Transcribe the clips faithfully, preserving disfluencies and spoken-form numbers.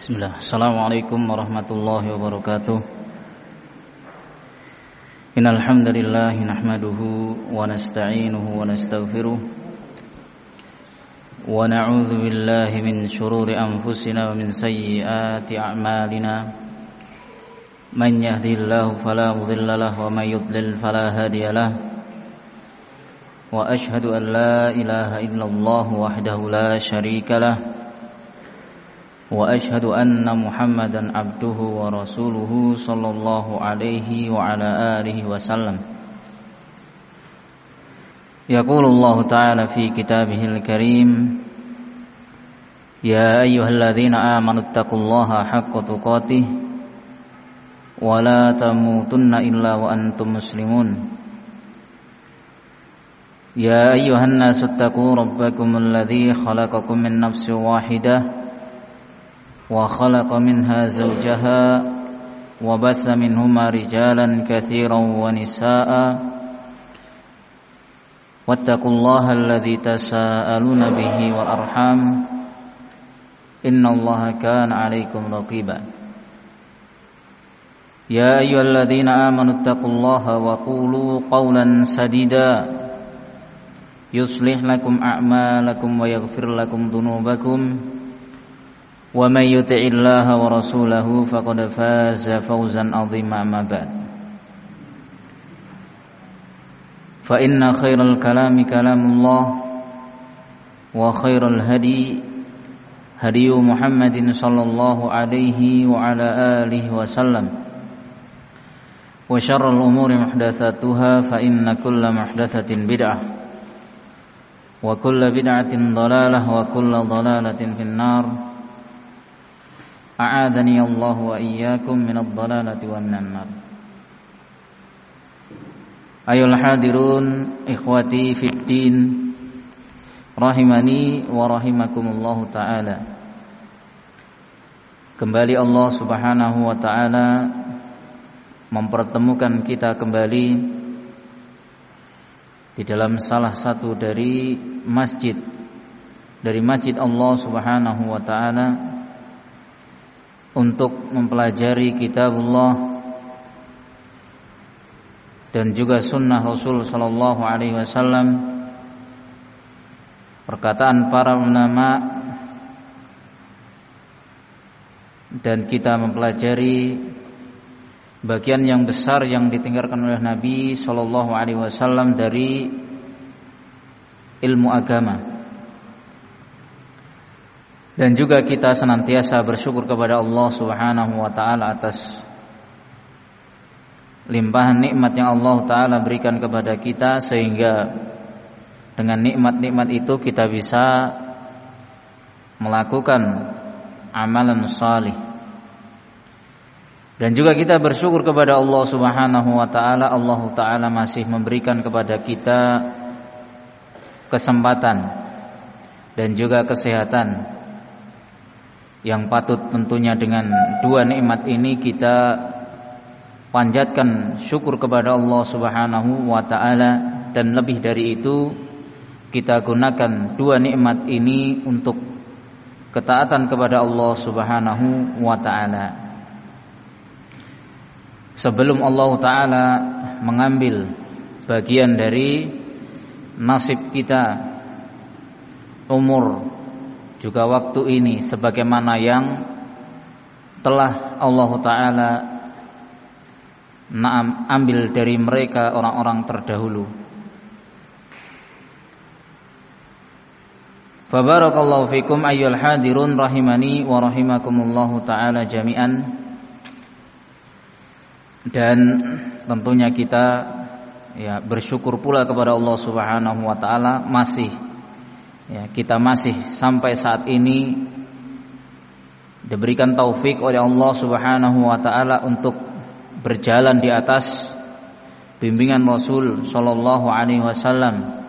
Bismillah. Assalamualaikum warahmatullahi wabarakatuh. Innal hamdalillah nahmaduhu wa nasta'inuhu wa nastaghfiruh wa na'udzu billahi min shururi anfusina wa min sayyiati a'malina. Man yahdihillahu fala mudilla lahu wa may yudlil fala hadiya lahu. Wa ashhadu an la ilaha illallah wahdahu la syarika lahu. Wa ashhadu anna Muhammadan abduhu wa rasuluhu sallallahu alaihi wa ala alihi wa sallam. Yaqulu Allah ta'ala fi kitabihil karim, ya ayyuhalladzina amanu taqullaha haqqa tuqatih wa la tamutunna illa wa antum muslimun. Ya ayyuhan nasu taqu rabbakumul ladzi khalaqakum min nafsin wahidah wa khalaqa minha zawjaha wa batha minhuma rijalan katsiran wa nisaa'a wattaqullaha alladzi tasaaluna bihi wal arham innallaha kana 'alaikum raqiba. Ya ayyuhalladzina amanu taqullaha wa qulu qawlan sadida yuslih lakum a'malakum wa yaghfir lakum dhunubakum wa may yuti'illaha wa rasulahu faqad faza fawzan 'azima. Amma ba'd. Fa inna khairal kalami kalamullah wa khairal hadi hadi Muhammadin sallallahu alaihi wa ala alihi wa sallam. Wa syarrul umuri muhdatsatuha fa inna kulla muhdatsatin bid'ah wa kulla bid'atin dhalalah wa kulla dhalalatin finnar. A'adani Allah wa iyyakum minadh dhalalati wan nar. Ayol hadirun ikhwati fid din rahimani wa rahimakumullah taala. Kembali Allah Subhanahu wa taala mempertemukan kita kembali di dalam salah satu dari masjid dari masjid Allah Subhanahu wa taala untuk mempelajari kitabullah dan juga sunnah Rasul sallallahu alaihi wasallam, perkataan para ulama, dan kita mempelajari bagian yang besar yang ditinggalkan oleh Nabi sallallahu alaihi wasallam dari ilmu agama. Dan juga kita senantiasa bersyukur kepada Allah Subhanahu wa taala atas limpahan nikmat yang Allah taala berikan kepada kita, sehingga dengan nikmat-nikmat itu kita bisa melakukan amalan salih. Dan juga kita bersyukur kepada Allah Subhanahu wa taala, Allah taala masih memberikan kepada kita kesempatan dan juga kesehatan, yang patut tentunya dengan dua nikmat ini kita panjatkan syukur kepada Allah Subhanahu wa taala, dan lebih dari itu kita gunakan dua nikmat ini untuk ketaatan kepada Allah Subhanahu wa taala. Sebelum Allah taala mengambil bagian dari nasib kita, umur juga waktu ini, sebagaimana yang telah Allah Ta'ala naam ambil dari mereka orang-orang terdahulu. Fabarakallahu fikum ayyuhal hadirun rahimani wa rahimakumullahu ta'ala jami'an. Dan tentunya kita ya bersyukur pula kepada Allah Subhanahu wa taala, masih ya, kita masih sampai saat ini diberikan taufik oleh Allah Subhanahu wa taala untuk berjalan di atas bimbingan Rasul sallallahu alaihi wasallam.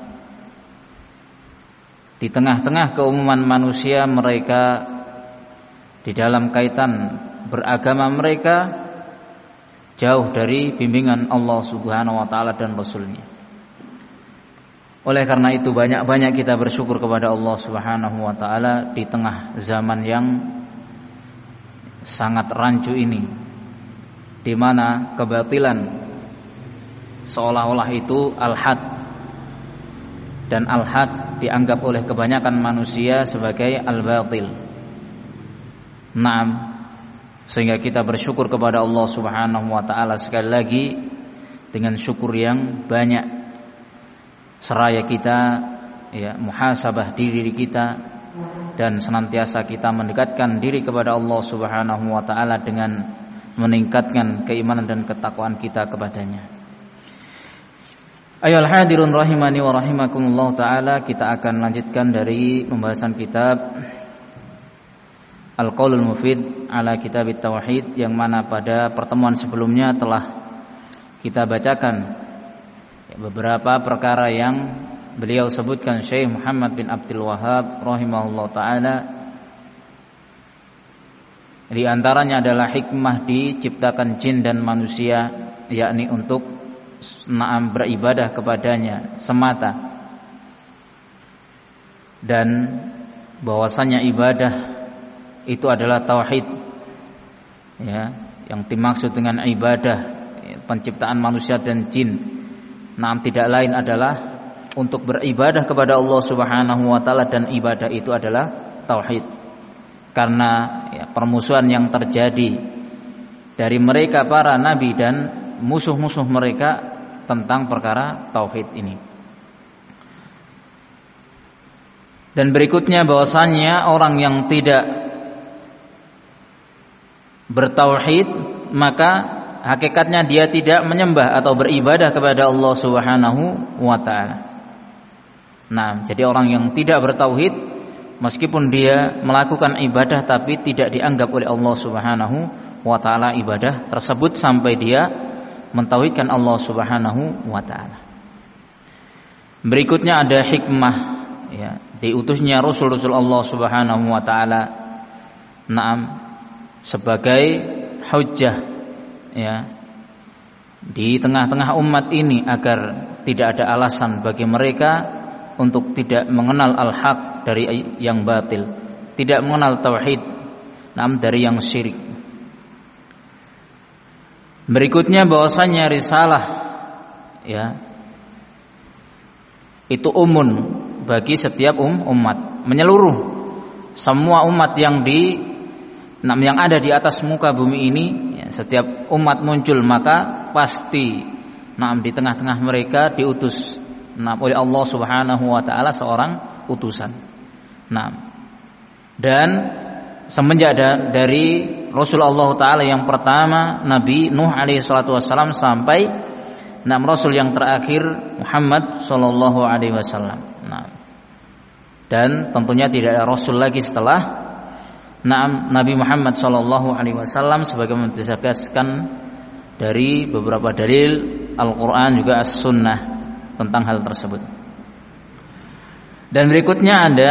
Di tengah-tengah keumuman manusia, mereka di dalam kaitan beragama mereka jauh dari bimbingan Allah Subhanahu wa taala dan Rasulnya. Oleh karena itu banyak-banyak kita bersyukur kepada Allah Subhanahu wa taala di tengah zaman yang sangat rancu ini, di mana kebatilan seolah-olah itu al-haq, dan al-haq dianggap oleh kebanyakan manusia sebagai al-batil. Naam, sehingga kita bersyukur kepada Allah Subhanahu wa taala sekali lagi dengan syukur yang banyak, seraya kita ya muhasabah diri kita dan senantiasa kita mendekatkan diri kepada Allah Subhanahu wa taala dengan meningkatkan keimanan dan ketakwaan kita kepadanya. Ayohal hadirun rahimani wa rahimakumullah taala, kita akan lanjutkan dari pembahasan kitab Al-Qaulul Mufid ala Kitab Tauhid, yang mana pada pertemuan sebelumnya telah kita bacakan beberapa perkara yang beliau sebutkan Syekh Muhammad bin Abdul Wahhab rahimahullah taala. Di antaranya adalah hikmah diciptakan jin dan manusia, yakni untuk naam beribadah kepadanya semata, dan bahwasanya ibadah itu adalah tauhid, ya, yang dimaksud dengan ibadah penciptaan manusia dan jin, naam tidak lain adalah untuk beribadah kepada Allah Subhanahu wa taala, dan ibadah itu adalah tauhid. Karena ya, permusuhan yang terjadi dari mereka para nabi dan musuh-musuh mereka tentang perkara tauhid ini. Dan berikutnya bahwasanya orang yang tidak bertauhid, maka hakikatnya dia tidak menyembah atau beribadah kepada Allah Subhanahu wa taala. Nah, jadi orang yang tidak bertauhid, meskipun dia melakukan ibadah tapi tidak dianggap oleh Allah Subhanahu wa taala ibadah tersebut sampai dia mentauhidkan Allah Subhanahu wa taala. Berikutnya ada hikmah ya diutusnya rasul-rasul Allah Subhanahu wa taala, naam, sebagai hujjah ya di tengah-tengah umat ini, agar tidak ada alasan bagi mereka untuk tidak mengenal al-haq dari yang batil, tidak mengenal tauhid naam dari yang syirik. Berikutnya bahwasanya risalah ya itu umun bagi setiap um, umat, menyeluruh semua umat yang di Nah, yang ada di atas muka bumi ini, ya, setiap umat muncul maka pasti, nah, di tengah-tengah mereka diutus, nah, oleh Allah Subhanahu wa taala seorang utusan. Nah, dan semenjak da, dari Rasul Allah taala yang pertama Nabi Nuh alaihi salatu wasallam sampai nah, Rasul yang terakhir Muhammad sallallahu alaihi wasallam. Nah, dan tentunya tidak ada Rasul lagi setelah Naam Nabi Muhammad sallallahu alaihi wasallam, sebagaimana disebutkan dari beberapa dalil Al-Qur'an juga As-Sunnah tentang hal tersebut. Dan berikutnya ada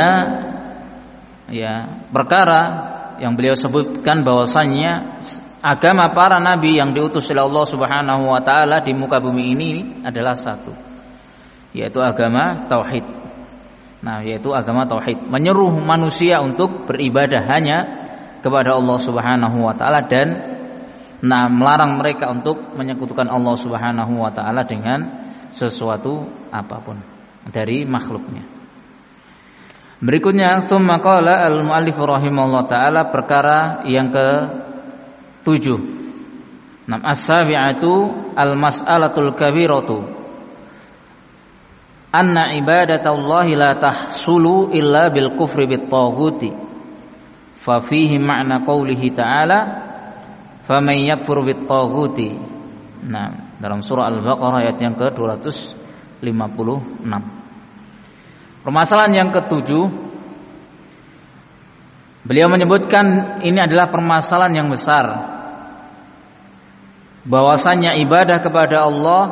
ya perkara yang beliau sebutkan bahwasanya agama para nabi yang diutus oleh Allah Subhanahu wa taala di muka bumi ini adalah satu, yaitu agama tauhid. Nah, yaitu agama tauhid, menyeru manusia untuk beribadah hanya kepada Allah Subhanahu wa taala, dan nah melarang mereka untuk menyekutukan Allah Subhanahu wa taala dengan sesuatu apapun dari makhluknya. Berikutnya tsumma qala al-muallif rahimahullah taala, perkara yang ke tujuh. Nam as-sabi'atu al-mas'alatul kabiratu anna ibadatallahi la tahsulu illa bil kufri bit taghuti, fa fihi ma'na qoulihi ta'ala faman yakfur bit taghuti. Nah, dalam surah Al-Baqarah ayat yang ke dua ratus lima puluh enam. Permasalahan yang ketujuh, beliau menyebutkan ini adalah permasalahan yang besar, bahwasanya ibadah kepada Allah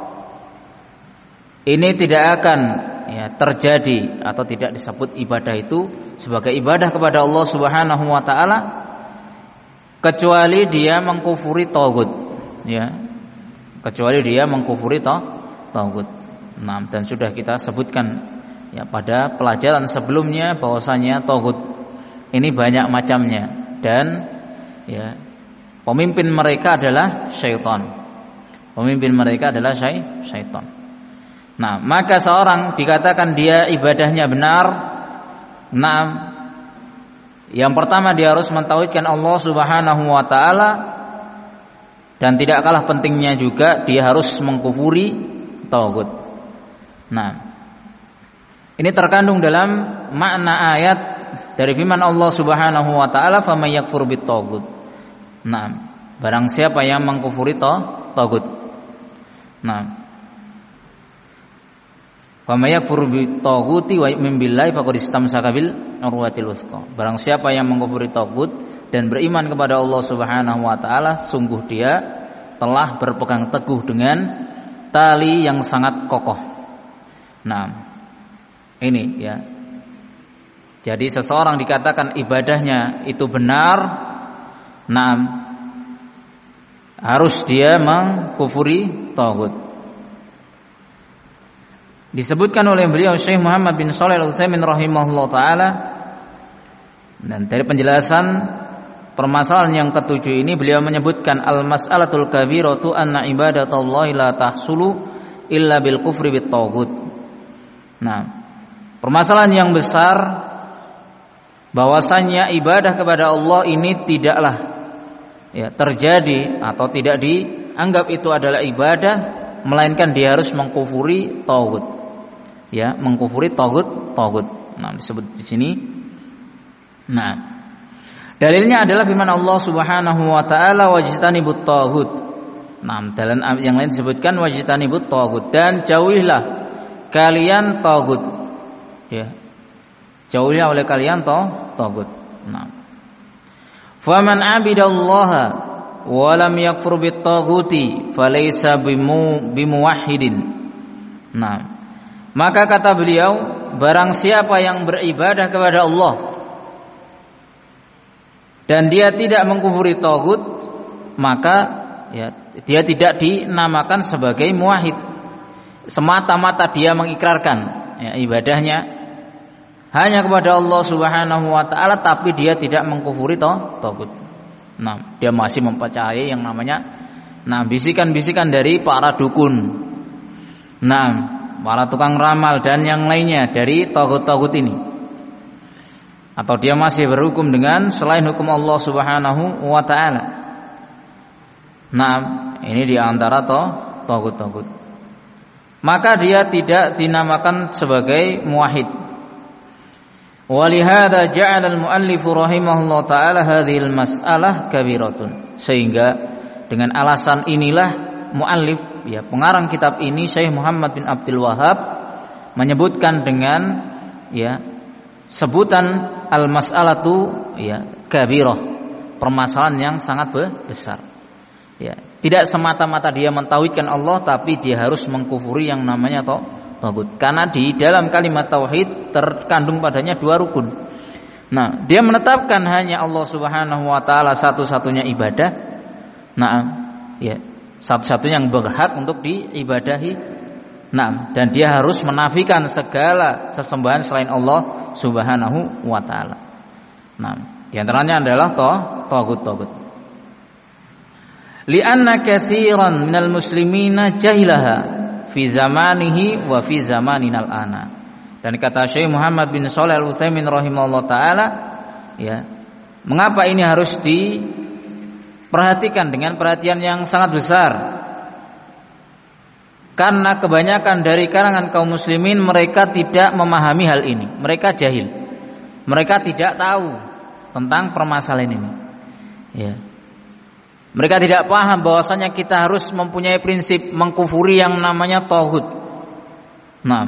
ini tidak akan ya, terjadi atau tidak disebut ibadah itu sebagai ibadah kepada Allah Subhanahu wa taala kecuali dia mengkufuri tagut, ya. Kecuali dia mengkufuri tagut. Nah, dan sudah kita sebutkan ya pada pelajaran sebelumnya bahwasanya tagut ini banyak macamnya, dan ya, pemimpin mereka adalah syaitan. Pemimpin mereka adalah syaitan. Nah, maka seorang dikatakan dia ibadahnya benar. Nah, yang pertama dia harus mentauhidkan Allah Subhanahu wa taala, dan tidak kalah pentingnya juga dia harus mengkufuri tagut. Nah, ini terkandung dalam makna ayat dari firman Allah Subhanahu wa taala, "Faman yakfur bit-tagut." Nah, barang siapa yang mengkufuri tagut. Nah, faman yakfur bit-taguti wa yu'min billahi faqad istamsaka bil urwatil wuthqa. Barang siapa yang mengkufuri tagut dan beriman kepada Allah Subhanahu wa taala, sungguh dia telah berpegang teguh dengan tali yang sangat kokoh. Nah, ini ya. Jadi seseorang dikatakan ibadahnya itu benar, nah, harus dia mengkufuri tagut. Disebutkan oleh beliau Syekh Muhammad bin Shalih Al-Utsaimin rahimahullah taala, dan dari penjelasan permasalahan yang ketujuh ini beliau menyebutkan al-mas'alatul kabiratu anna ibadatallahi la tahsulu illa bil kufri bit tagut. Nah, permasalahan yang besar bahwasanya ibadah kepada Allah ini tidaklah ya terjadi atau tidak dianggap itu adalah ibadah, melainkan dia harus mengkufuri tagut. Ya, mengkufuri tagut, tagut. Nah, disebut di sini. Nah, dalilnya adalah firman Allah Subhanahu wa taala, wajtanibut tagut. Nah, dalam ayat yang lain disebutkan wajtanibut tagut, dan jauhilah kalian tagut. Ya. Jauhilah oleh kalian tagut. Nah. Faman 'abidallaha wa lam yakfur bit-taghuti falaysa bimu bimuwahhidin. Nah, maka kata beliau, barang siapa yang beribadah kepada Allah dan dia tidak mengkufuri tagut, maka ya, dia tidak dinamakan sebagai muwahhid. Semata-mata dia mengikrarkan ya, ibadahnya hanya kepada Allah Subhanahu wa taala, tapi dia tidak mengkufuri tagut. Nah, dia masih mempercayai yang namanya nah bisikan-bisikan dari para dukun. Nah, para tukang ramal dan yang lainnya dari tagut-tagut ini. Atau dia masih berhukum dengan selain hukum Allah Subhanahu wa taala. Nah, ini di antara tagut-tagut. Maka dia tidak dinamakan sebagai muwahhid. Walihada ja'ala al-muallif rahimahullah ta'ala hadhil mas'alah kabiratun. Sehingga dengan alasan inilah muallif ya pengarang kitab ini Syekh Muhammad bin Abdul Wahhab menyebutkan dengan ya sebutan al-mas'alatu ya kabirah, permasalahan yang sangat besar. Ya, tidak semata-mata dia mentauhidkan Allah, tapi dia harus mengkufuri yang namanya tagut. Karena di dalam kalimat tauhid terkandung padanya dua rukun. Nah, dia menetapkan hanya Allah Subhanahu wa taala satu-satunya ibadah. Nah, ya, satu-satunya yang berhak untuk diibadahi. Nah, dan dia harus menafikan segala sesembahan selain Allah Subhanahu wa taala. Nah, di antaranya adalah tagut-tagut. Li'anna katsiran minal muslimina jahilaha fi zamanihi wa fi zamaninal ana. Dan kata Syekh Muhammad bin Shalih Al-Utsaimin rahimahullah taala, ya, mengapa ini harus diperhatikan dengan perhatian yang sangat besar? Karena kebanyakan dari kalangan kaum muslimin mereka tidak memahami hal ini. Mereka jahil. Mereka tidak tahu tentang permasalahan ini. Ya. Mereka tidak paham bahwasanya kita harus mempunyai prinsip mengkufuri yang namanya taghut. Nah,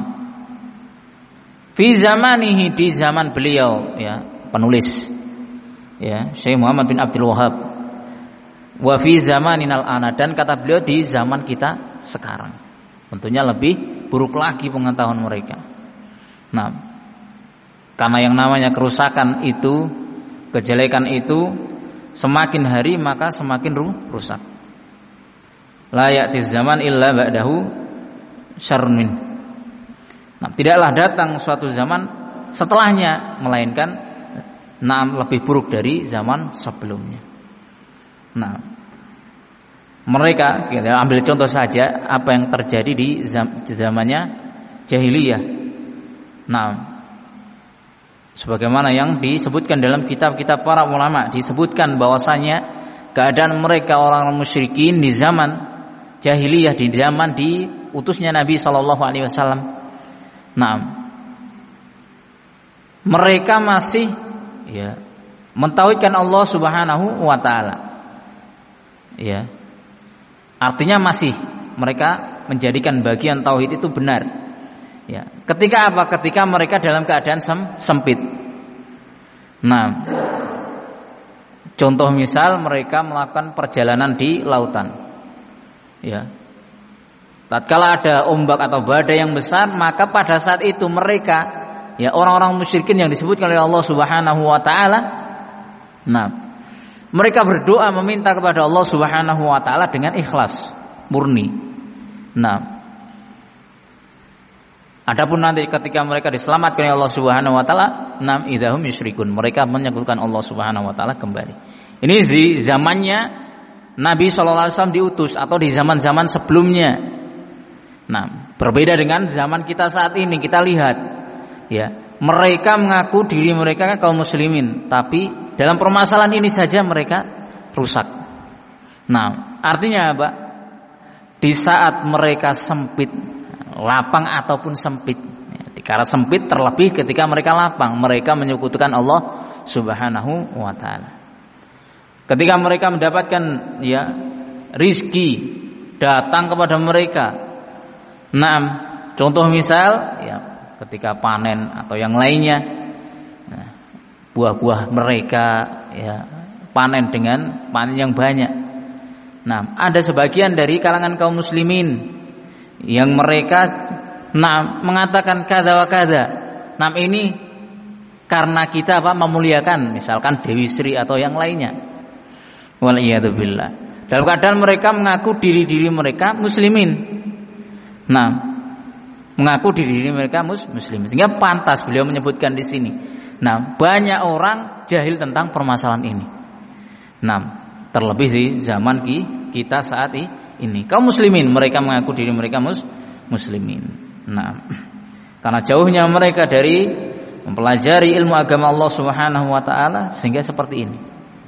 fi zamanihi, di zaman beliau ya, penulis ya, Syekh Muhammad bin Abdul Wahhab. Wa fi zamaninal ana, dan kata beliau di zaman kita sekarang. Tentunya lebih buruk lagi pengetahuan mereka. Nah, karena yang namanya kerusakan itu, kejelekan itu semakin hari maka semakin rusak. La ya'tiz zaman illa ba'dahu syarrun min. Nah, tidaklah datang suatu zaman setelahnya melainkan nah, lebih buruk dari zaman sebelumnya. Nah, mereka, kita ambil contoh saja apa yang terjadi di zamannya jahiliyah. Nah, sebagaimana yang disebutkan dalam kitab-kitab para ulama, disebutkan bahwasanya keadaan mereka orang musyrikin di zaman jahiliyah, di zaman diutusnya Nabi sallallahu alaihi wasallam. Nah, mereka masih ya mentauhidkan Allah Subhanahu wa taala. Ya. Artinya masih mereka menjadikan bagian tauhid itu benar. Ya. Ketika apa? Ketika mereka dalam keadaan sem- sempit. Nah, contoh misal mereka melakukan perjalanan di lautan. Ya. Tatkala ada ombak atau badai yang besar, maka pada saat itu mereka, ya orang-orang musyrikin yang disebutkan oleh Allah Subhanahu wa taala, nah, mereka berdoa meminta kepada Allah Subhanahu wa taala dengan ikhlas, murni. Nah, adapun nanti ketika mereka diselamatkan oleh Allah Subhanahu wa taala, nam idahum yusyrikun, mereka menyekutukan Allah Subhanahu wa taala kembali. Ini di zamannya Nabi sallallahu alaihi wasallam diutus atau di zaman-zaman sebelumnya. Nah, berbeda dengan zaman kita saat ini. Kita lihat, ya, mereka mengaku diri mereka kaum muslimin, tapi dalam permasalahan ini saja mereka rusak. Nah, artinya apa? Di saat mereka sempit, lapang ataupun sempit, ya, karena sempit terlebih ketika mereka lapang, mereka menyekutukan Allah Subhanahu wa taala. Ketika mereka mendapatkan ya rizki datang kepada mereka. Nah, contoh misal ya ketika panen atau yang lainnya, nah, buah-buah mereka ya panen dengan panen yang banyak. Nah, ada sebagian dari kalangan kaum muslimin yang mereka nah mengatakan kada wa kada. Nah, ini karena kita apa memuliakan misalkan Dewi Sri atau yang lainnya. Waliyadzubillah. Dalam keadaan mereka mengaku diri-diri mereka muslimin. Nah, mengaku diri mereka mus muslim, sehingga pantas beliau menyebutkan di sini. Nah, banyak orang jahil tentang permasalahan ini. Nah, terlebih di zaman kita saat ini, kaum muslimin mereka mengaku diri mereka mus muslimin. Nah, karena jauhnya mereka dari mempelajari ilmu agama Allah Subhanahu wa taala sehingga seperti ini.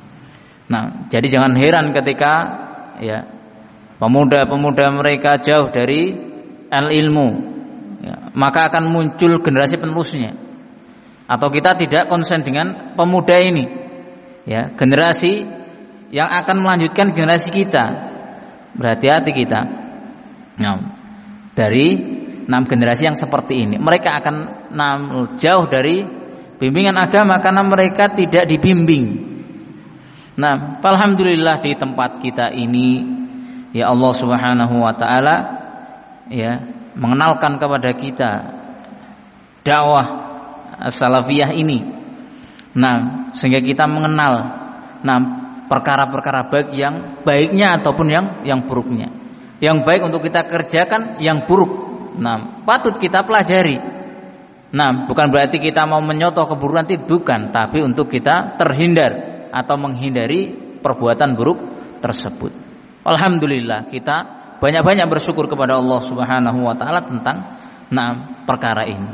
Nah, jadi jangan heran ketika ya pemuda-pemuda mereka jauh dari al-ilmu, ya, maka akan muncul generasi penerusnya. Atau kita tidak konsen dengan pemuda ini, ya, generasi yang akan melanjutkan generasi kita. Berhati-hati kita. Nah, dari enam generasi yang seperti ini, mereka akan enam, jauh dari bimbingan agama karena mereka tidak dibimbing. Nah, alhamdulillah di tempat kita ini, ya Allah Subhanahu wa taala ya mengenalkan kepada kita dakwah salafiyah ini. Nah, sehingga kita mengenal nah perkara-perkara baik yang baiknya ataupun yang yang buruknya. Yang baik untuk kita kerjakan, yang buruk nah patut kita pelajari. Nah, bukan berarti kita mau menyoto keburukan, bukan, tapi untuk kita terhindar atau menghindari perbuatan buruk tersebut. Alhamdulillah kita banyak-banyak bersyukur kepada Allah Subhanahu wa taala tentang nah perkara ini.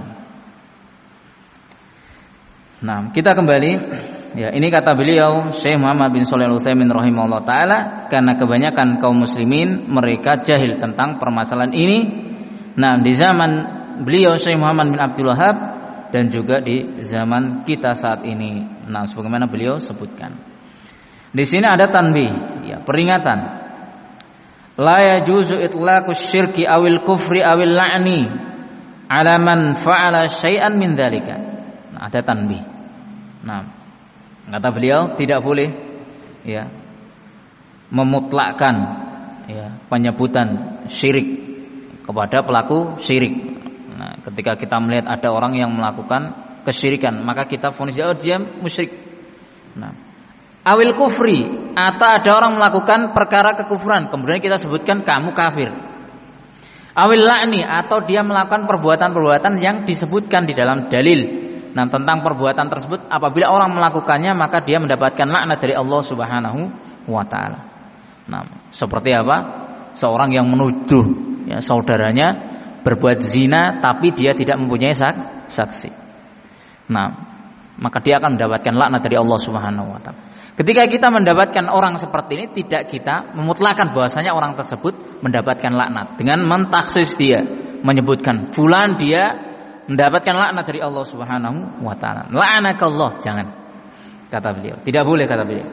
Nah, kita kembali ya, ini kata beliau Syekh Muhammad bin Shalih Al-Utsaimin rahimahullah taala, karena kebanyakan kaum muslimin mereka jahil tentang permasalahan ini. Nah, di zaman beliau Syekh Muhammad bin Abdul Wahhab dan juga di zaman kita saat ini. Nah, sebagaimana beliau sebutkan. Di sini ada tanbih, ya, peringatan. La yajuzu itlaqus syirki awil kufri awil la'ni ala man fa'ala syai'an min dzalika. Nah, ada tanbih. Nah, kata beliau tidak boleh ya memutlakkan ya penyebutan syirik kepada pelaku syirik. Nah, ketika kita melihat ada orang yang melakukan kesyirikan, maka kita vonis oh, dia musyrik. Nah, awil kufri, atau ada orang melakukan perkara kekufuran, kemudian kita sebutkan kamu kafir. Awil la'ni, atau dia melakukan perbuatan-perbuatan yang disebutkan di dalam dalil. Nah, tentang perbuatan tersebut, apabila orang melakukannya maka dia mendapatkan laknat dari Allah Subhanahu wa taala. Nah, seperti apa? Seorang yang menuduh ya saudaranya berbuat zina tapi dia tidak mempunyai saksi. Nah, maka dia akan mendapatkan laknat dari Allah Subhanahu wa taala. Ketika kita mendapatkan orang seperti ini, tidak kita memutlakan bahwasanya orang tersebut mendapatkan laknat dengan mentaksis dia, menyebutkan fulan dia mendapatkan laknat dari Allah Subhanahu wa taala. La'anakallah, jangan. Kata beliau, tidak boleh kata beliau.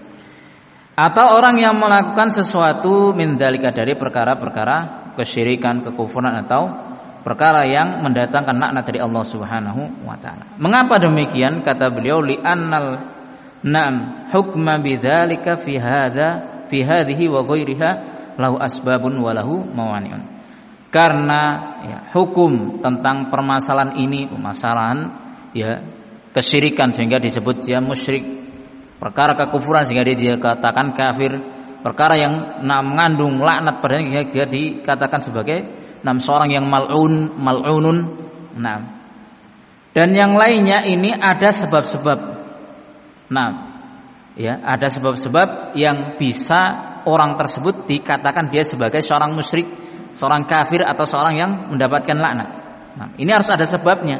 Atau orang yang melakukan sesuatu min dzalika dari perkara-perkara kesyirikan, kekufuran atau perkara yang mendatangkan laknat dari Allah Subhanahu wa taala. Mengapa demikian? Kata beliau, li'annal na'am hukma bidzalika fi hadza fi hadhihi wa ghairiha lahu asbabun wa lahu mawani'un. Karena ya, hukum tentang permasalahan ini, permasalahan ya kesyirikan sehingga disebut dia musyrik, perkara kekufuran sehingga dia dikatakan kafir, perkara yang nah, mengandung laknat padanya dia dikatakan sebagai nam seorang yang mal'un, mal'unun. Nah, dan yang lainnya ini ada sebab-sebab. Nah, ya ada sebab-sebab yang bisa orang tersebut dikatakan dia sebagai seorang musyrik, seorang kafir atau seorang yang mendapatkan laknat. Nah, ini harus ada sebabnya.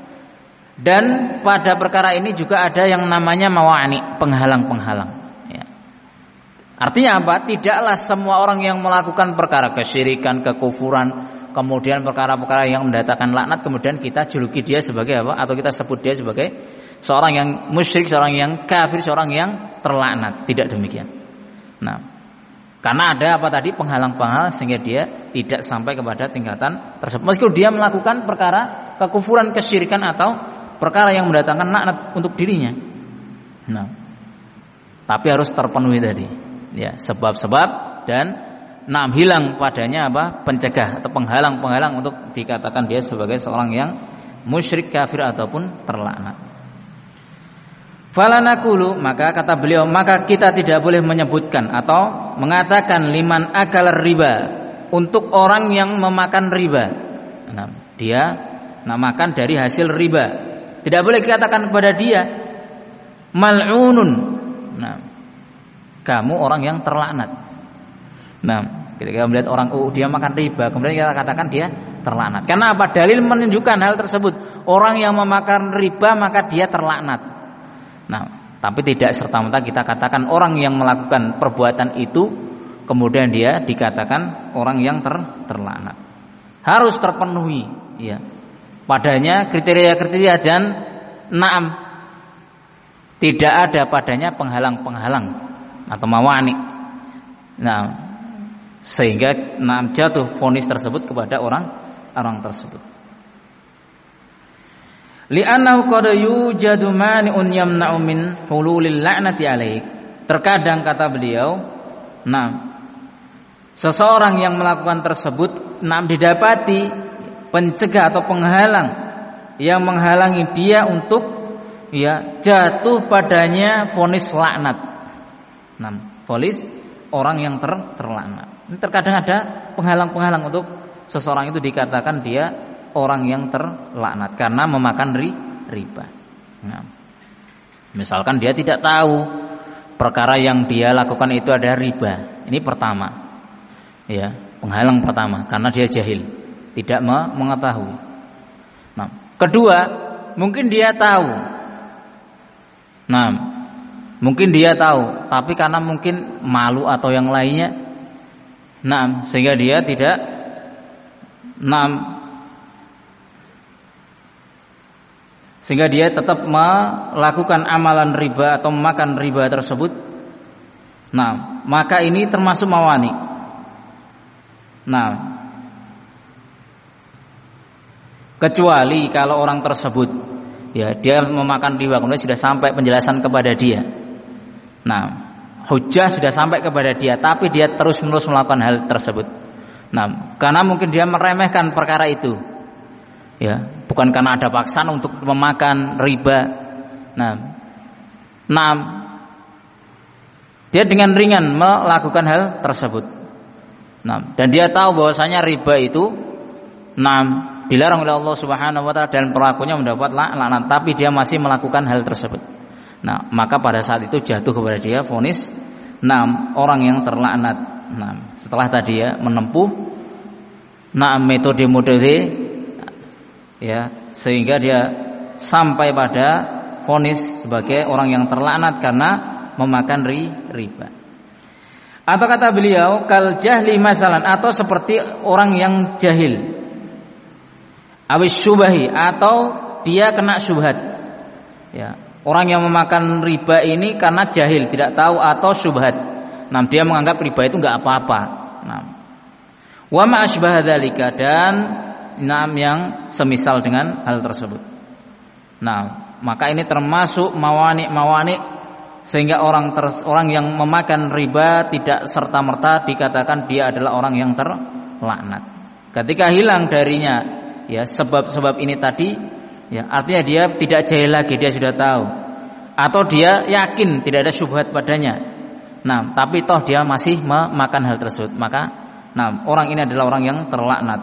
Dan pada perkara ini juga ada yang namanya mawani, penghalang-penghalang. Ya. Artinya apa? Tidaklah semua orang yang melakukan perkara kesyirikan, kekufuran, kemudian perkara-perkara yang mendatangkan laknat, kemudian kita juluki dia sebagai apa? Atau kita sebut dia sebagai seorang yang musyrik, seorang yang kafir, seorang yang terlaknat. Tidak demikian. Nah, karena ada apa tadi penghalang-penghalang sehingga dia tidak sampai kepada tingkatan tersebut. Meskipun dia melakukan perkara kekufuran, kesyirikan atau perkara yang mendatangkan laknat untuk dirinya. Nah, tapi harus terpenuhi tadi. Ya, sebab-sebab dan nah hilang padanya apa? Pencegah atau penghalang-penghalang untuk dikatakan dia sebagai seorang yang musyrik, kafir ataupun terlaknat. Falanakulu, maka kata beliau, maka kita tidak boleh menyebutkan atau mengatakan liman akal riba untuk orang yang memakan riba. Nah, dia nah, makan dari hasil riba. Tidak boleh dikatakan kepada dia mal'unun. Nah, kamu orang yang terlaknat. Nah, ketika melihat orang oh dia makan riba, kemudian kita katakan dia terlaknat. Karena apa? Dalil menunjukkan hal tersebut. Orang yang memakan riba maka dia terlaknat. Nah, tapi tidak serta-merta kita katakan orang yang melakukan perbuatan itu kemudian dia dikatakan orang yang ter, terlaknat. Harus terpenuhi, ya. Padanya kriteria-kriteria dan na'am tidak ada padanya penghalang-penghalang atau mawani. Nah, sehingga na'am jatuh vonis tersebut kepada orang orang tersebut. Li'annahu qad yujadu mani'un yamna'u min hululil la'nati alaik. Terkadang kata beliau, nah, seseorang yang melakukan tersebut nah didapati pencegah atau penghalang yang menghalangi dia untuk ya jatuh padanya vonis laknat. Nah, vonis orang yang ter, terlaknat. Ini terkadang ada penghalang-penghalang untuk seseorang itu dikatakan dia orang yang terlaknat karena memakan ri, riba. Nah, misalkan dia tidak tahu perkara yang dia lakukan itu ada riba. Ini pertama, ya penghalang pertama karena dia jahil, tidak mengetahui. Nah, kedua mungkin dia tahu. Nah, mungkin dia tahu, tapi karena mungkin malu atau yang lainnya, nah sehingga dia tidak, nah sehingga dia tetap melakukan amalan riba atau memakan riba tersebut. Nah, maka ini termasuk mawani. Nah, kecuali kalau orang tersebut ya dia memakan riba kemudian sudah sampai penjelasan kepada dia. Nah, hujjah sudah sampai kepada dia tapi dia terus-menerus melakukan hal tersebut. Nah, karena mungkin dia meremehkan perkara itu. Ya, bukan karena ada paksaan untuk memakan riba. Nah, nah, dia dengan ringan melakukan hal tersebut. Nah, dan dia tahu bahwasanya riba itu, nah, dilarang oleh Allah Subhanahu Wa Taala dan pelakunya mendapat laknat, tapi dia masih melakukan hal tersebut. Nah, maka pada saat itu jatuh kepada dia vonis, Nah, orang yang terlaknat. Nah, setelah tadi ya menempuh nah metode-metode ya sehingga dia sampai pada vonis sebagai orang yang terlaknat karena memakan ri, riba. Atau kata beliau kal jahli masalan, atau seperti orang yang jahil, awis syubahi, atau dia kena syubhat. Ya, orang yang memakan riba ini karena jahil, tidak tahu atau syubhat. Nah, dia menganggap riba itu enggak apa-apa. Nah, wa ma asbaha dzalika, dan nam yang semisal dengan hal tersebut. Nah, maka ini termasuk mawani-mawani sehingga orang ter, orang yang memakan riba tidak serta-merta dikatakan dia adalah orang yang terlaknat. Ketika hilang darinya ya sebab-sebab ini tadi, ya artinya dia tidak jahil lagi, dia sudah tahu. Atau dia yakin tidak ada syubhat padanya. Nah, tapi toh dia masih memakan hal tersebut, maka nah, orang ini adalah orang yang terlaknat.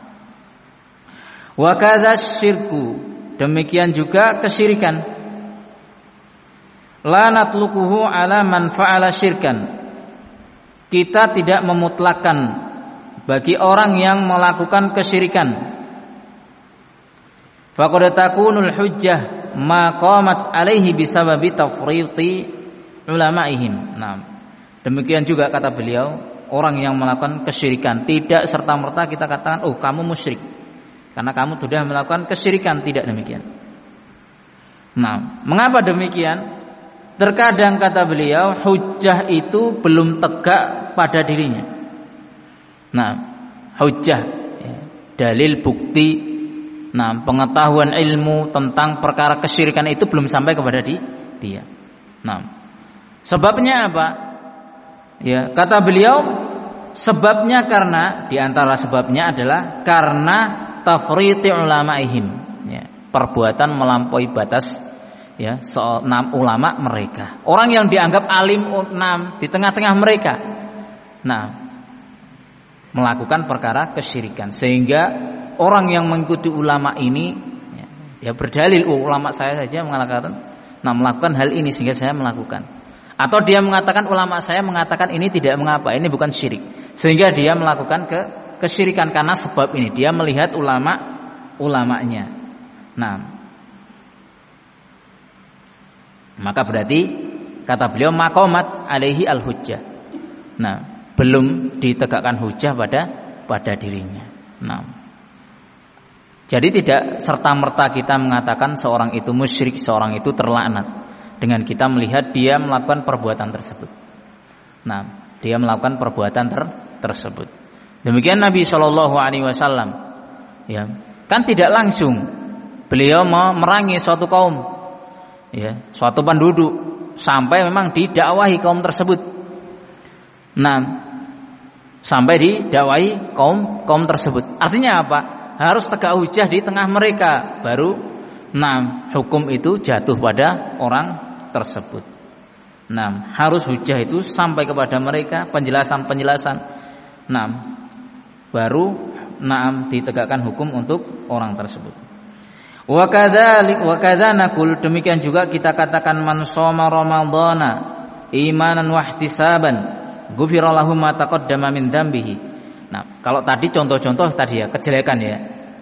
Wa kadza syirku, demikian juga kesyirikan. La natluquhu ala man fa'ala syirkan. Kita tidak memutlakkan bagi orang yang melakukan kesyirikan. Faqad takunul hujjah ma qamat alaihi bisababi tafriti ulama'ihim. Nah, demikian juga kata beliau, orang yang melakukan kesyirikan tidak serta-merta kita katakan oh kamu musyrik karena kamu sudah melakukan kesyirikan, tidak demikian. Nah, mengapa demikian? Terkadang kata beliau hujjah itu belum tegak pada dirinya. Nah, hujjah ya, dalil bukti, nah pengetahuan ilmu tentang perkara kesyirikan itu belum sampai kepada di, dia. Nah, sebabnya apa? Ya, kata beliau sebabnya karena di antara sebabnya adalah karena tafriti ulama'ihim, ya, perbuatan melampaui batas ya soal enam ulama mereka, orang yang dianggap alim enam di tengah-tengah mereka, nah melakukan perkara kesyirikan sehingga orang yang mengikuti ulama ini ya, dia berdalil oh, ulama saya saja mengatakan nah melakukan hal ini sehingga saya melakukan, atau dia mengatakan ulama saya mengatakan ini tidak mengapa, ini bukan syirik, sehingga dia melakukan ke kesyirikan karena sebab ini dia melihat ulama ulamanya. Nah, maka berarti kata beliau maqamat alaihi al-hujjah. Nah, belum ditegakkan hujjah pada pada dirinya. Nah, jadi tidak serta-merta kita mengatakan seorang itu musyrik, seorang itu terlaknat dengan kita melihat dia melakukan perbuatan tersebut. Nah, dia melakukan perbuatan ter, tersebut. Demikian Nabi Shallallahu Alaihi Wasallam, ya, kan tidak langsung beliau memerangi suatu kaum, ya, suatu penduduk sampai memang didakwahi kaum tersebut. Nah, sampai didakwahi kaum kaum tersebut. Artinya apa? Harus tegak hujjah di tengah mereka, baru nah hukum itu jatuh pada orang tersebut. Nah, harus hujjah itu sampai kepada mereka, penjelasan-penjelasan. Nah, baru nah ditegakkan hukum untuk orang tersebut. Wa kadzalik wa kadza naqul, demikian juga kita katakan man shoma ramadhana imanan wa ihtisaban ghufira lahu ma taqaddama min dzambihi. Nah, kalau tadi contoh-contoh tadi ya kejelekan ya.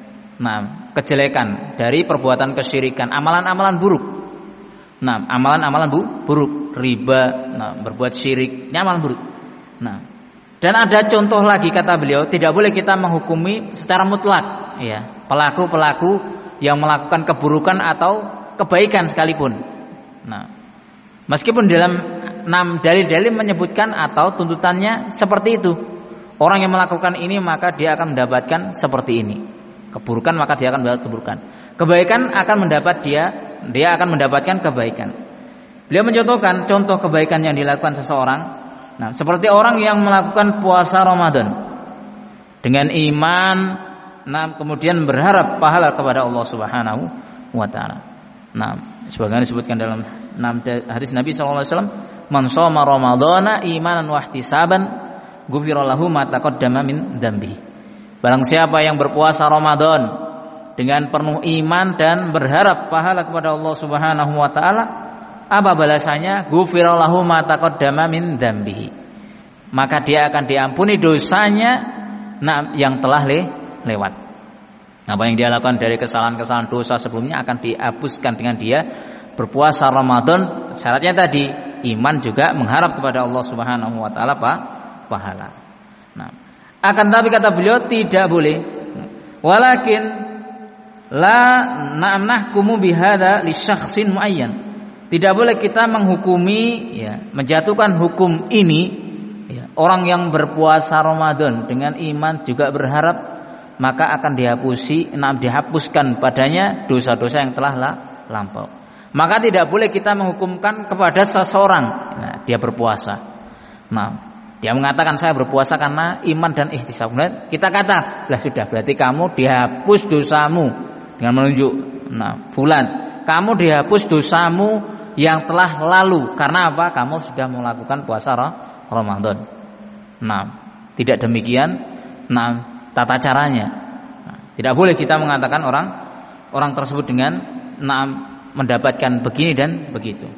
Nah, kejelekan dari perbuatan kesyirikan, amalan-amalan buruk. Nah, amalan-amalan bu, buruk, riba, nah berbuat syirik, ini amalan buruk. Nah, dan ada contoh lagi kata beliau, tidak boleh kita menghukumi secara mutlak ya, pelaku-pelaku yang melakukan keburukan atau kebaikan sekalipun. Nah, meskipun dalam enam dalil-dalil menyebutkan atau tuntutannya seperti itu, orang yang melakukan ini maka dia akan mendapatkan seperti ini. Keburukan maka dia akan mendapat keburukan. Kebaikan akan mendapat dia, dia akan mendapatkan kebaikan. Beliau mencontohkan contoh kebaikan yang dilakukan seseorang. Nah, seperti orang yang melakukan puasa Ramadan dengan iman, nah kemudian berharap pahala kepada Allah Subhanahu wa taala. Nah, sebagaimana disebutkan dalam enam hadis Nabi sallallahu alaihi wasallam, "Man shoma Ramadhana imanan wa ihtisaban, ghufira lahu ma taqaddama min dzambi." Barang siapa yang berpuasa Ramadan dengan penuh iman dan berharap pahala kepada Allah Subhanahu wa taala, Apa balasannya? Ghufira lahu ma taqaddama min dzambihi. Maka dia akan diampuni dosanya nah, yang telah le, lewat. Apa yang dia lakukan dari kesalahan-kesalahan dosa sebelumnya akan dihapuskan dengan dia berpuasa Ramadan. Syaratnya tadi iman juga mengharap kepada Allah Subhanahu wa taala apa? Pahala. Nah, akan tapi kata beliau tidak boleh. Walakin la nahkumu bihadza li syakhsin muayyan. Tidak boleh kita menghukumi ya, menjatuhkan hukum ini ya, orang yang berpuasa Ramadan dengan iman juga berharap maka akan dihapusi, nah, dihapuskan padanya dosa-dosa yang telah lampau. Maka tidak boleh kita menghukumkan kepada seseorang nah, dia berpuasa. Nah, dia mengatakan saya berpuasa karena iman dan ihtisab. Kita kata, lah sudah berarti kamu dihapus dosamu dengan menunjuk nah, fulan, kamu dihapus dosamu yang telah lalu karena apa? Kamu sudah melakukan puasa Ramadan. Nah, tidak demikian nah, tata caranya. Nah, tidak boleh kita mengatakan orang orang tersebut dengan nah, mendapatkan begini dan begitu.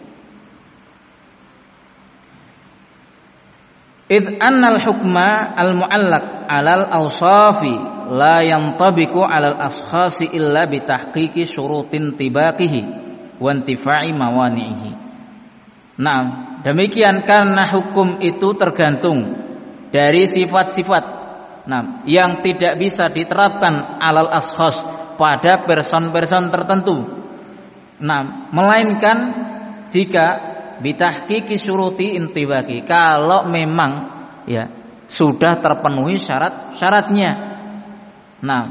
Id annal hukma al muallaq alal awsafi la yantabiqu alal ashkhasi illa bi tahqiqi syurutin tibaqihi wa intifa'i mawani'ihi. Nah, demikian karena hukum itu tergantung dari sifat-sifat nah, yang tidak bisa diterapkan alal ashkhas pada person-person tertentu. Nah, melainkan jika bitahqiqi syuruti intibaqi, kalau memang ya sudah terpenuhi syarat-syaratnya. Nah,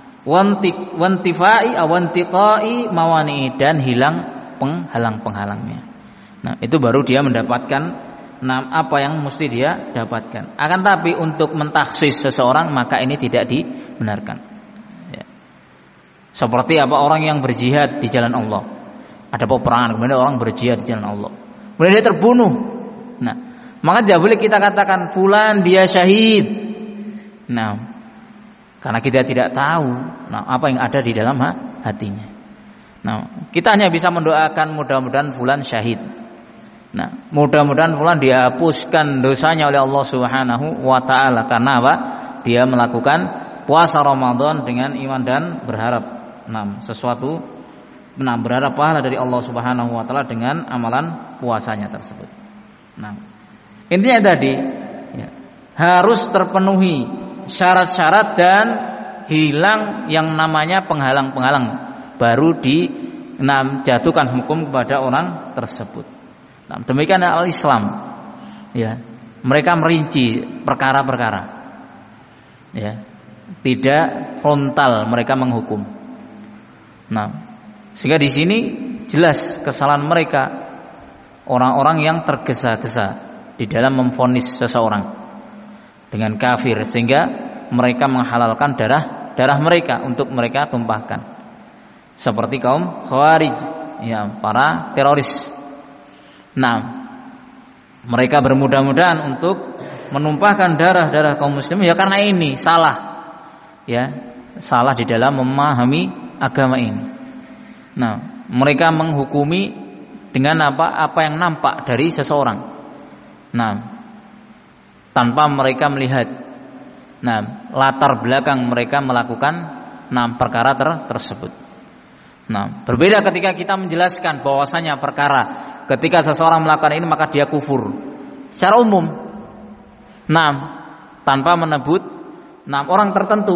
wantifai awantiqai mawani, dan hilang penghalang-penghalangnya. Nah, itu baru dia mendapatkan nah, apa yang mesti dia dapatkan. Akan tapi untuk mentaksis seseorang maka ini tidak dibenarkan. Ya. Seperti apa orang yang berjihad di jalan Allah. Ada peperangan kemudian orang berjihad di jalan Allah. Kemudian dia terbunuh. Nah, maka tidak boleh kita katakan fulan dia syahid. Nah, karena kita tidak tahu nah, apa yang ada di dalam hatinya. Nah, kita hanya bisa mendoakan mudah-mudahan fulan syahid. Nah, mudah-mudahan fulan dihapuskan dosanya oleh Allah Subhanahu wa taala karena apa? Dia melakukan puasa Ramadan dengan iman dan berharap nah, sesuatu nah, berharap pahala dari Allah Subhanahu wa taala dengan amalan puasanya tersebut. Nah, intinya tadi ya, harus terpenuhi syarat-syarat dan hilang yang namanya penghalang-penghalang baru di nah, jatuhkan hukum kepada orang tersebut. Nah, demikian al-Islam ya, mereka merinci perkara-perkara ya, tidak frontal mereka menghukum. Nah, sehingga di sini jelas kesalahan mereka orang-orang yang tergesa-gesa di dalam memvonis seseorang dengan kafir sehingga mereka menghalalkan darah darah mereka untuk mereka tumpahkan seperti kaum Khawarij ya, para teroris. Nah, mereka bermudah-mudahan untuk menumpahkan darah-darah kaum muslimin ya karena ini salah ya, salah di dalam memahami agama ini. Nah, mereka menghukumi dengan apa apa yang nampak dari seseorang. Nah, tanpa mereka melihat nah latar belakang mereka melakukan nah perkara ter, tersebut. Nah, berbeda ketika kita menjelaskan bahwasanya perkara ketika seseorang melakukan ini maka dia kufur secara umum. Nah, tanpa menyebut nah orang tertentu.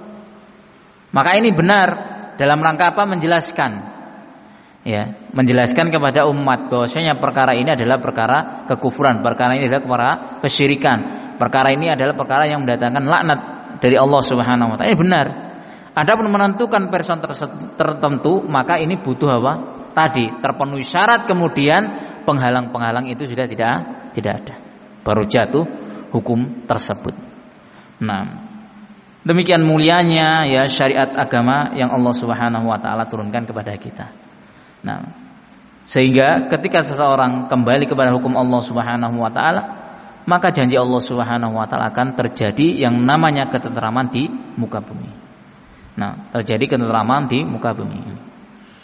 Maka ini benar dalam rangka apa? Menjelaskan ya, menjelaskan kepada umat bahwasanya perkara ini adalah perkara kekufuran, perkara ini adalah perkara kesyirikan, perkara ini adalah perkara yang mendatangkan laknat dari Allah Subhanahu wa taala. Ini benar. Adapun menentukan person tertentu maka ini butuh apa? Tadi terpenuhi syarat, kemudian penghalang-penghalang itu sudah tidak tidak ada, baru jatuh hukum tersebut. Nah, demikian mulianya ya syariat agama yang Allah Subhanahu wa taala turunkan kepada kita. Nah, sehingga ketika seseorang kembali kepada hukum Allah Subhanahu wa taala, maka janji Allah Subhanahu wa taala akan terjadi yang namanya ketentraman di muka bumi. Nah, terjadi ketentraman di muka bumi.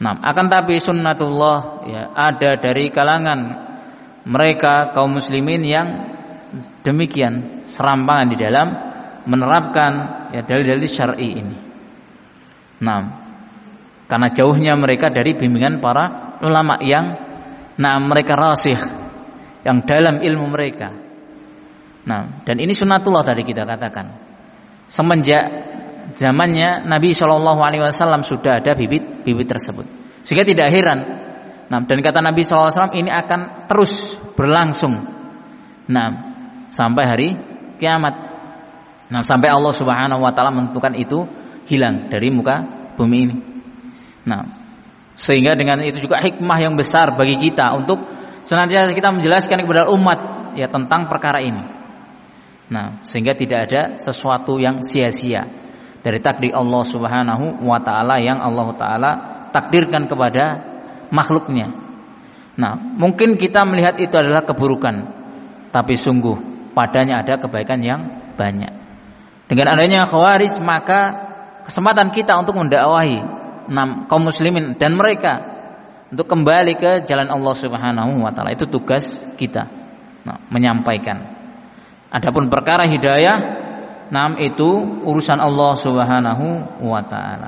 Nah, akan tapi sunnatullah ya ada dari kalangan mereka kaum muslimin yang demikian serampangan di dalam menerapkan ya dalil-dalil syar'i ini. Nah, karena jauhnya mereka dari bimbingan para ulama yang nah mereka rasikh yang dalam ilmu mereka. Nah, dan ini sunnatullah tadi kita katakan. Semenjak zamannya Nabi shallallahu alaihi wasallam sudah ada bibit-bibit tersebut. Sehingga tidak heran. Nah, dan kata Nabi shallallahu alaihi wasallam ini akan terus berlangsung. Nah, sampai hari kiamat. Nah, sampai Allah Subhanahu wa taala menentukan itu hilang dari muka bumi ini. Nah, sehingga dengan itu juga hikmah yang besar bagi kita untuk senantiasa kita menjelaskan kepada umat ya tentang perkara ini. Nah, sehingga tidak ada sesuatu yang sia-sia dari takdir Allah Subhanahu wa taala yang Allah taala takdirkan kepada makhluknya. Nah, mungkin kita melihat itu adalah keburukan, tapi sungguh padanya ada kebaikan yang banyak. Dengan adanya Khawarij, maka kesempatan kita untuk mendakwahi enam kaum muslimin dan mereka untuk kembali ke jalan Allah Subhanahu wa taala, itu tugas kita. Nah, menyampaikan. Adapun perkara hidayah, nam itu urusan Allah Subhanahu wa taala.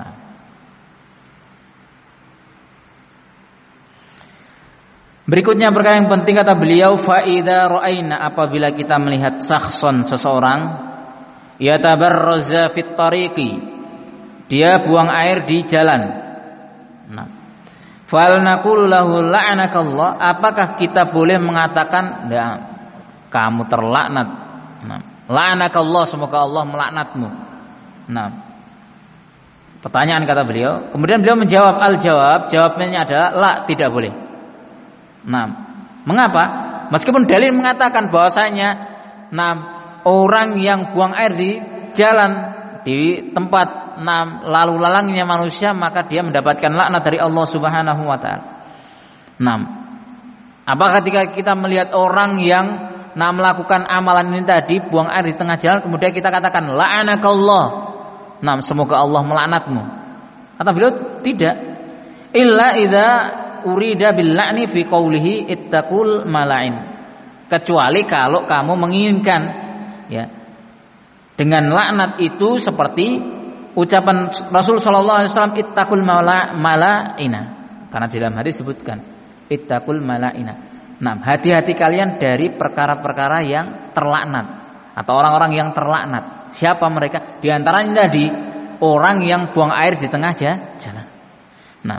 Berikutnya perkara yang penting kata beliau, fa idza ra'aina, apabila kita melihat syakhsan seseorang yatabarraza fit tariqi, dia buang air di jalan. Nah, fal naqulu lahu la'anakallah, apakah kita boleh mengatakan ya, kamu terlaknat? Nah, la'anakallah, semoga Allah melaknatmu. Nah, pertanyaan kata beliau. Kemudian beliau menjawab, al-jawab, jawabnya adalah la, tidak boleh. Nah, mengapa? Meskipun dalil mengatakan bahwasanya nah, orang yang buang air di jalan, di tempat nah, lalu lalangnya manusia, maka dia mendapatkan laknat dari Allah Subhanahu wa taala. Nah, apakah ketika kita melihat orang yang nah melakukan amalan ini tadi, buang air di tengah jalan, kemudian kita katakan la'anakallah, nah semoga Allah melaknatmu? Kata beliau tidak. Illa idza urida bil la'ni fi qoulihi ittaqul mala'in. Kecuali kalau kamu menginginkan ya dengan laknat itu seperti ucapan Rasul sallallahu alaihi wasallam ittaqul mala'ina. Karena di dalam hadis disebutkan ittaqul mala'ina. Nah, hati-hati kalian dari perkara-perkara yang terlaknat atau orang-orang yang terlaknat. Siapa mereka? Di antaranya tadi orang yang buang air di tengah jalan. Nah,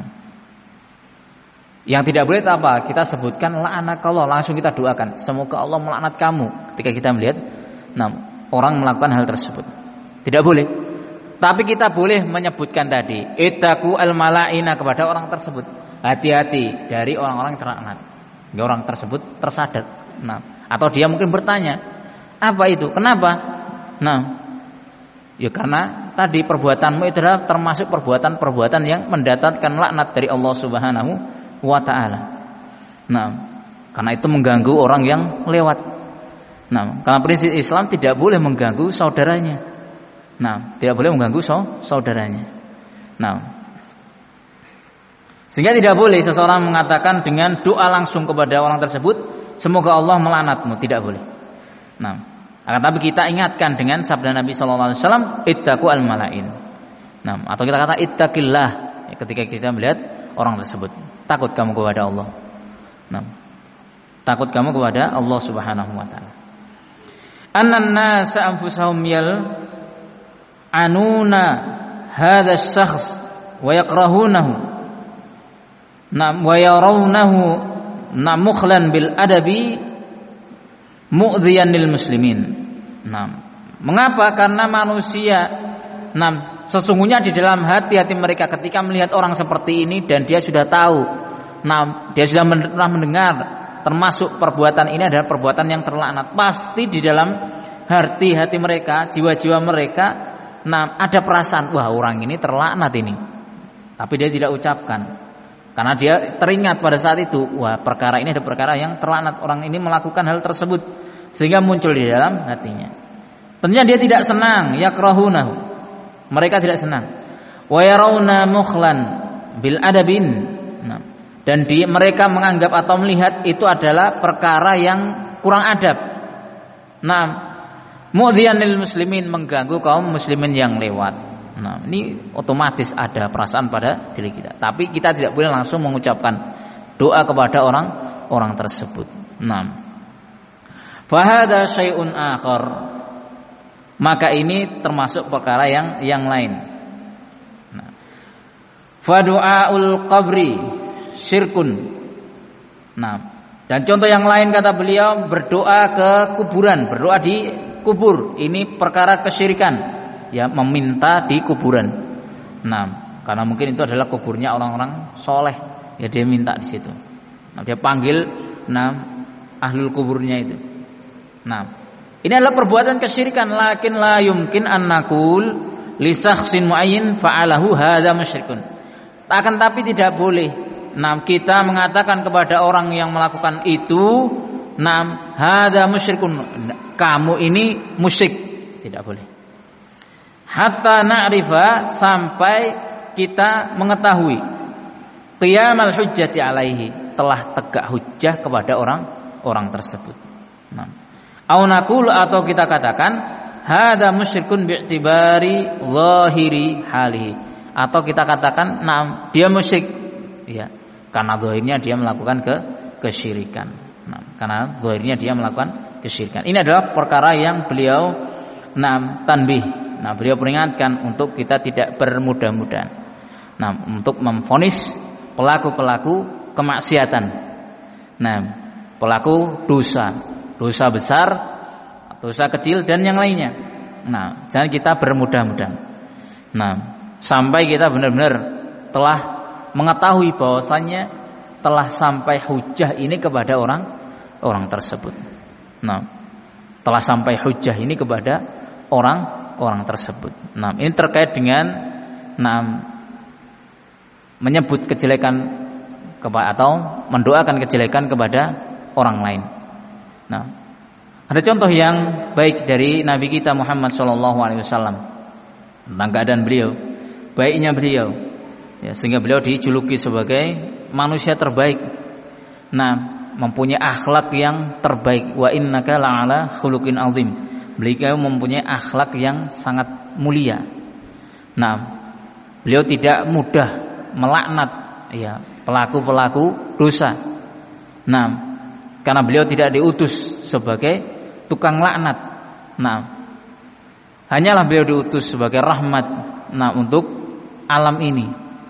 yang tidak boleh apa? Kita sebutkan la'anakallah, langsung kita doakan, semoga Allah melaknat kamu. Ketika kita melihat nah, orang melakukan hal tersebut, tidak boleh. Tapi kita boleh menyebutkan tadi ittaqu al-mala'ina kepada orang tersebut. Hati-hati dari orang-orang yang terlaknat. Orang tersebut tersadar. Nah, atau dia mungkin bertanya, apa itu? Kenapa? Nah, ya karena tadi perbuatanmu itu adalah termasuk perbuatan-perbuatan yang mendatangkan laknat dari Allah Subhanahu wa taala. Nah, karena itu mengganggu orang yang lewat. Nah, karena prinsip Islam tidak boleh mengganggu saudaranya. Nah, tidak boleh mengganggu saudaranya. Nah, sehingga tidak boleh seseorang mengatakan dengan doa langsung kepada orang tersebut, semoga Allah melaknatmu, tidak boleh. Nah, akan tapi kita ingatkan dengan sabda Nabi sallallahu alaihi wasallam, ittaqu al-mala'in. Nah, atau kita kata ittaqillah ketika kita melihat orang tersebut. Takut kamu kepada Allah. Nah, takut kamu kepada Allah Subhanahu wa taala. Annan nas anfusahum yal anuna hadha asy-syakhs wa yakrahunahu. Nam wa yarawnahu namukhlan bil adabi mu'dhiyan lil muslimin. Nam, mengapa? Karena manusia nam sesungguhnya di dalam hati-hati mereka ketika melihat orang seperti ini dan dia sudah tahu, nam dia sudah pernah mendengar termasuk perbuatan ini adalah perbuatan yang terlaknat, pasti di dalam hati-hati mereka, jiwa-jiwa mereka nam ada perasaan, wah orang ini terlaknat ini. Tapi dia tidak ucapkan. Karena dia teringat pada saat itu, wah perkara ini ada perkara yang terlaknat, orang ini melakukan hal tersebut, sehingga muncul di dalam hatinya. Tentunya dia tidak senang, yakrahunahu. Mereka tidak senang. Wa yarawna mukhlan bil adabin. Nah, dan di, mereka menganggap atau melihat itu adalah perkara yang kurang adab. Nah, mu'dhiyanil muslimin, mengganggu kaum muslimin yang lewat. Nah, ini otomatis ada perasaan pada diri kita. Tapi kita tidak boleh langsung mengucapkan doa kepada orang orang tersebut. Nah, fahada syai'un akhar. Maka ini termasuk perkara yang yang lain. Nah, fadu'aul qabri syirkun. Nah, dan contoh yang lain kata beliau, berdoa ke kuburan, berdoa di kubur, ini perkara kesyirikan. Ya, meminta di kuburan. Nah, karena mungkin itu adalah kuburnya orang-orang soleh, ya dia minta di situ. Nah, dia panggil nah ahlul kuburnya itu. Nah, ini adalah perbuatan kesyirikan, lakin la yumkin an naqul li syakhsin muayyin fa'alahu hadza musyrikun. Akan tapi tidak boleh nah kita mengatakan kepada orang yang melakukan itu, nah hadza musyrikun, kamu ini musyrik, tidak boleh. Hatta na'rifa, sampai kita mengetahui qiyamal hujjati alaihi, telah tegak hujjah kepada orang orang tersebut. Nah, au naqulu, atau kita katakan hada musyrikun bi'tibari zahiri halihi, atau kita katakan nah dia musyrik ya karena zahirnya dia melakukan ke kesyirikan. Nah, karena zahirnya dia melakukan kesyirikan. Ini adalah perkara yang beliau nah tanbih. Nah, beliau peringatkan untuk kita tidak bermudah-mudahan. Nah, untuk memvonis pelaku-pelaku kemaksiatan. Nah, pelaku dosa, dosa besar, dosa kecil dan yang lainnya. Nah, jangan kita bermudah-mudahan. Nah, sampai kita benar-benar telah mengetahui bahwasannya telah sampai hujjah ini kepada orang orang tersebut. Nah, telah sampai hujjah ini kepada orang orang tersebut. Nah, ini terkait dengan nah, menyebut kejelekan kepada atau mendoakan kejelekan kepada orang lain. Nah, ada contoh yang baik dari Nabi kita Muhammad shallallahu alaihi wasallam tentang keadaan beliau, baiknya beliau, ya, sehingga beliau dijuluki sebagai manusia terbaik. Nah, mempunyai akhlak yang terbaik. Wa innaka la'ala khuluqin azim. Beliau mempunyai akhlak yang sangat mulia. Nah, beliau tidak mudah melaknat ya pelaku-pelaku dosa. Nah, karena beliau tidak diutus sebagai tukang laknat. Nah, hanyalah beliau diutus sebagai rahmat nah untuk alam ini.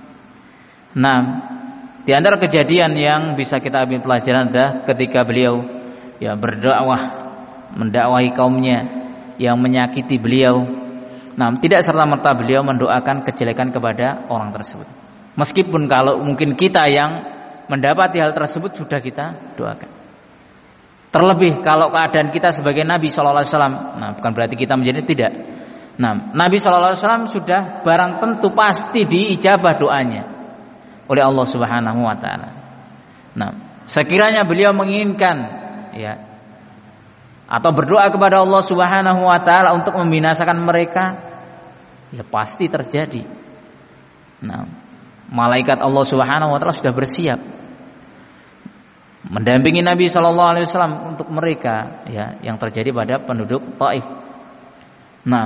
Nah, di antara kejadian yang bisa kita ambil pelajaran adalah ketika beliau ya berdakwah, mendakwahi kaumnya yang menyakiti beliau. Nah, tidak serta-merta beliau mendoakan kejelekan kepada orang tersebut. Meskipun kalau mungkin kita yang mendapati hal tersebut sudah kita doakan. Terlebih kalau keadaan kita sebagai Nabi shallallahu alaihi wasallam. Nah, bukan berarti kita menjadi tidak. Nah, Nabi shallallahu alaihi wasallam sudah barang tentu pasti diijabah doanya oleh Allah Subhanahu wa taala. Nah, sekiranya beliau menginginkan ya atau berdoa kepada Allah Subhanahu wa taala untuk membinasakan mereka, ya pasti terjadi. Nah, malaikat Allah Subhanahu wa taala sudah bersiap mendampingi Nabi sallallahu alaihi wasallam untuk mereka ya yang terjadi pada penduduk Taif. Nah,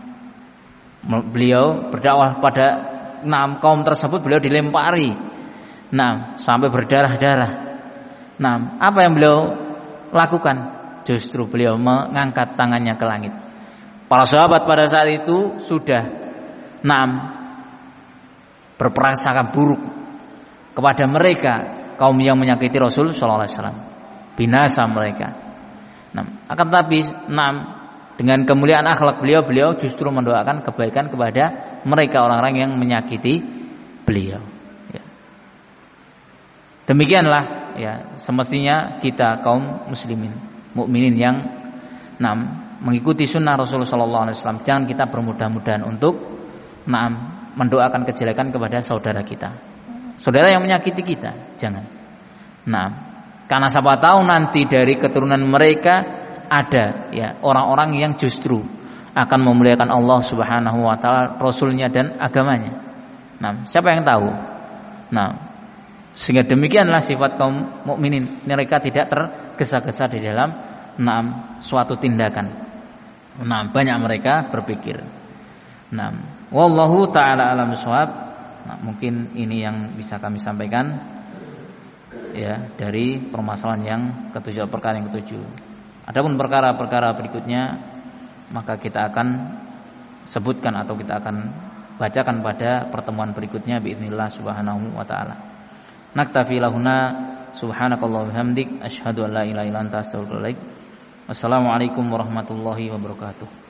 beliau berdakwah pada enam kaum tersebut, beliau dilempari nah sampai berdarah-darah. Nah, apa yang beliau lakukan? Justru beliau mengangkat tangannya ke langit. Para sahabat pada saat itu sudah enam berprasangka buruk kepada mereka kaum yang menyakiti Rasul sallallahu alaihi wasallam. Binasa mereka. Nah, akan tapi enam dengan kemuliaan akhlak beliau, beliau justru mendoakan kebaikan kepada mereka orang-orang yang menyakiti beliau. Ya. Demikianlah ya semestinya kita kaum muslimin, mukminin yang enam mengikuti sunnah Rasulullah sallallahu alaihi wasallam. Jangan kita bermudah-mudahan untuk enam mendoakan kejelekan kepada saudara kita, saudara yang menyakiti kita. Jangan. Nah, karena siapa tahu nanti dari keturunan mereka ada ya orang-orang yang justru akan memuliakan Allah Subhanahu wa taala, Rasulnya dan agamanya. Nah, siapa yang tahu? Nah, sehingga demikianlah sifat kaum mukminin, mereka tidak tergesa-gesa di dalam nah, suatu tindakan. Nah, banyak mereka berpikir. Nah, wallahu taala alam shawab. Nah, mungkin ini yang bisa kami sampaikan ya dari permasalahan yang ketujuh, perkara yang ketujuh. Adapun perkara-perkara berikutnya maka kita akan sebutkan atau kita akan bacakan pada pertemuan berikutnya biidznillah subhanahu wa taala. Naktafi lahuna subhanakallahumma hamdik asyhadu an la ilaha illa anta astaghfiruka wa atubu ilaik. Wassalamualaikum warahmatullahi wabarakatuh.